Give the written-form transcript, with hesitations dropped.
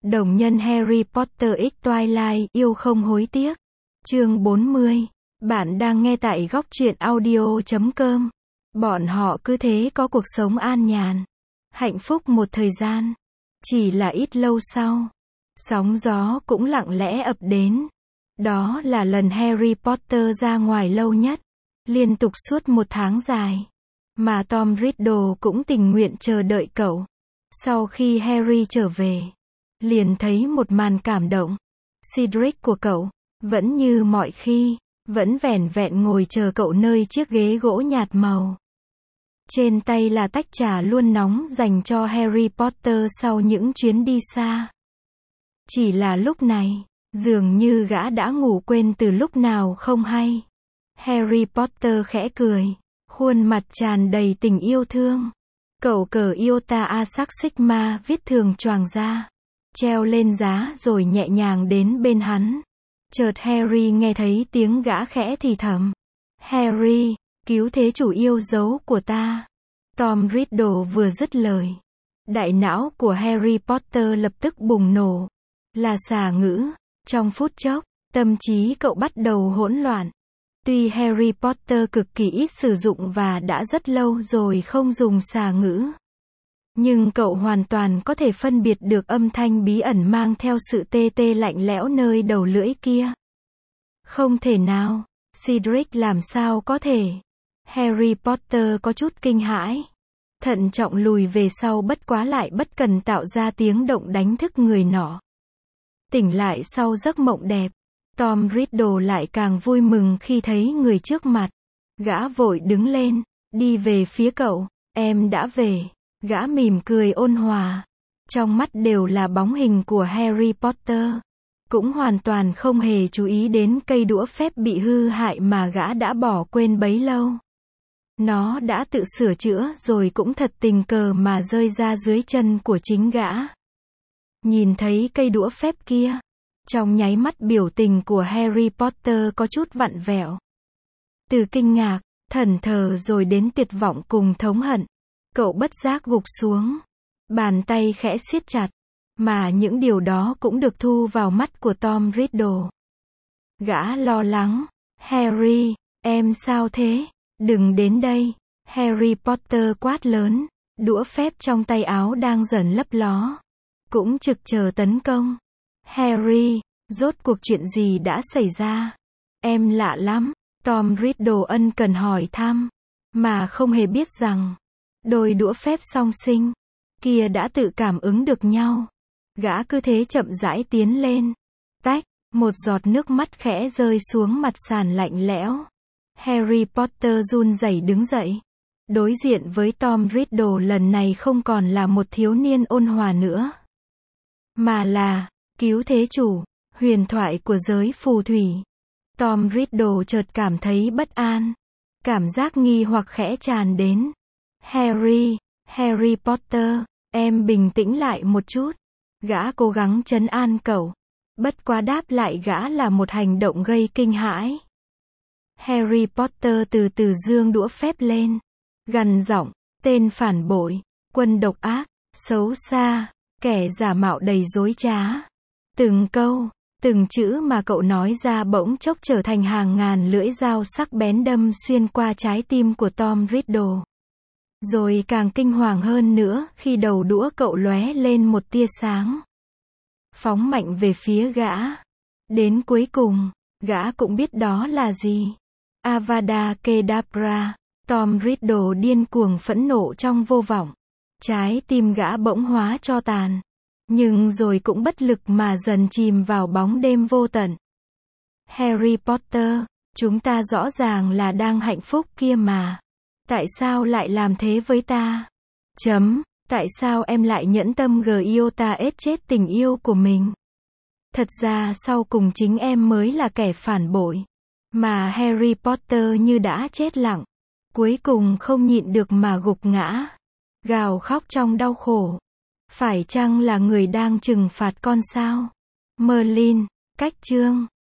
Đồng nhân Harry Potter X Twilight, yêu không hối tiếc. Chương 40. Bạn đang nghe tại góc truyện audio.com. Bọn họ cứ thế có cuộc sống an nhàn, hạnh phúc một thời gian. Chỉ là ít lâu sau, sóng gió cũng lặng lẽ ập đến. Đó là lần Harry Potter ra ngoài lâu nhất, liên tục suốt 1 tháng dài. Mà Tom Riddle cũng tình nguyện chờ đợi cậu. Sau khi Harry trở về, liền thấy một màn cảm động. Cedric của cậu, vẫn như mọi khi, vẫn vẻn vẹn ngồi chờ cậu nơi chiếc ghế gỗ nhạt màu. Trên tay là tách trà luôn nóng dành cho Harry Potter sau những chuyến đi xa. Chỉ là lúc này, dường như gã đã ngủ quên từ lúc nào không hay. Harry Potter khẽ cười, khuôn mặt tràn đầy tình yêu thương. Cậu cởi Iota Asac Sigma viết thường choàng ra, treo lên giá rồi nhẹ nhàng đến bên hắn. Chợt Harry nghe thấy tiếng gã khẽ thì thầm. Harry, cứu thế chủ yêu dấu của ta. Tom Riddle vừa dứt lời, đại não của Harry Potter lập tức bùng nổ. Là xà ngữ. Trong phút chốc, tâm trí cậu bắt đầu hỗn loạn. Tuy Harry Potter cực kỳ ít sử dụng và đã rất lâu rồi không dùng xà ngữ, nhưng cậu hoàn toàn có thể phân biệt được âm thanh bí ẩn mang theo sự tê tê lạnh lẽo nơi đầu lưỡi kia. Không thể nào, Cedric làm sao có thể? Harry Potter có chút kinh hãi, thận trọng lùi về sau, bất quá lại bất cần tạo ra tiếng động đánh thức người nọ. Tỉnh lại sau giấc mộng đẹp, Tom Riddle lại càng vui mừng khi thấy người trước mặt. Gã vội đứng lên, đi về phía cậu. Em đã về. Gã mỉm cười ôn hòa. Trong mắt đều là bóng hình của Harry Potter. Cũng hoàn toàn không hề chú ý đến cây đũa phép bị hư hại mà gã đã bỏ quên bấy lâu. Nó đã tự sửa chữa rồi cũng thật tình cờ mà rơi ra dưới chân của chính gã. Nhìn thấy cây đũa phép kia, trong nháy mắt biểu tình của Harry Potter có chút vặn vẹo. Từ kinh ngạc, thẫn thờ rồi đến tuyệt vọng cùng thống hận, cậu bất giác gục xuống. Bàn tay khẽ siết chặt, mà những điều đó cũng được thu vào mắt của Tom Riddle. Gã lo lắng. Harry, em sao thế? Đừng đến đây. Harry Potter quát lớn. Đũa phép trong tay áo đang dần lấp ló, cũng trực chờ tấn công. Harry, rốt cuộc chuyện gì đã xảy ra? Em lạ lắm. Tom Riddle ân cần hỏi thăm, mà không hề biết rằng đôi đũa phép song sinh kia đã tự cảm ứng được nhau. Gã cứ thế chậm rãi tiến lên. Tách, một giọt nước mắt khẽ rơi xuống mặt sàn lạnh lẽo. Harry Potter run rẩy đứng dậy. Đối diện với Tom Riddle lần này không còn là một thiếu niên ôn hòa nữa, mà là cứu thế chủ, huyền thoại của giới phù thủy. Tom Riddle chợt cảm thấy bất an. Cảm giác nghi hoặc khẽ tràn đến. Harry Potter, em bình tĩnh lại một chút. Gã cố gắng trấn an cậu. Bất quá đáp lại gã là một hành động gây kinh hãi. Harry Potter từ từ giương đũa phép lên, gằn giọng, tên phản bội, quân độc ác, xấu xa, kẻ giả mạo đầy dối trá. Từng câu, từng chữ mà cậu nói ra bỗng chốc trở thành hàng ngàn lưỡi dao sắc bén đâm xuyên qua trái tim của Tom Riddle. Rồi càng kinh hoàng hơn nữa khi đầu đũa cậu lóe lên một tia sáng, phóng mạnh về phía gã. Đến cuối cùng, gã cũng biết đó là gì. Avada Kedavra. Tom Riddle điên cuồng phẫn nộ trong vô vọng. Trái tim gã bỗng hóa tro tàn, nhưng rồi cũng bất lực mà dần chìm vào bóng đêm vô tận. Harry Potter, chúng ta rõ ràng là đang hạnh phúc kia mà. Tại sao lại làm thế với ta? Tại sao em lại nhẫn tâm Iota ết chết tình yêu của mình? Thật ra sau cùng chính em mới là kẻ phản bội. Mà Harry Potter như đã chết lặng, cuối cùng không nhịn được mà gục ngã, gào khóc trong đau khổ. Phải chăng là người đang trừng phạt con sao? Merlin, cách chương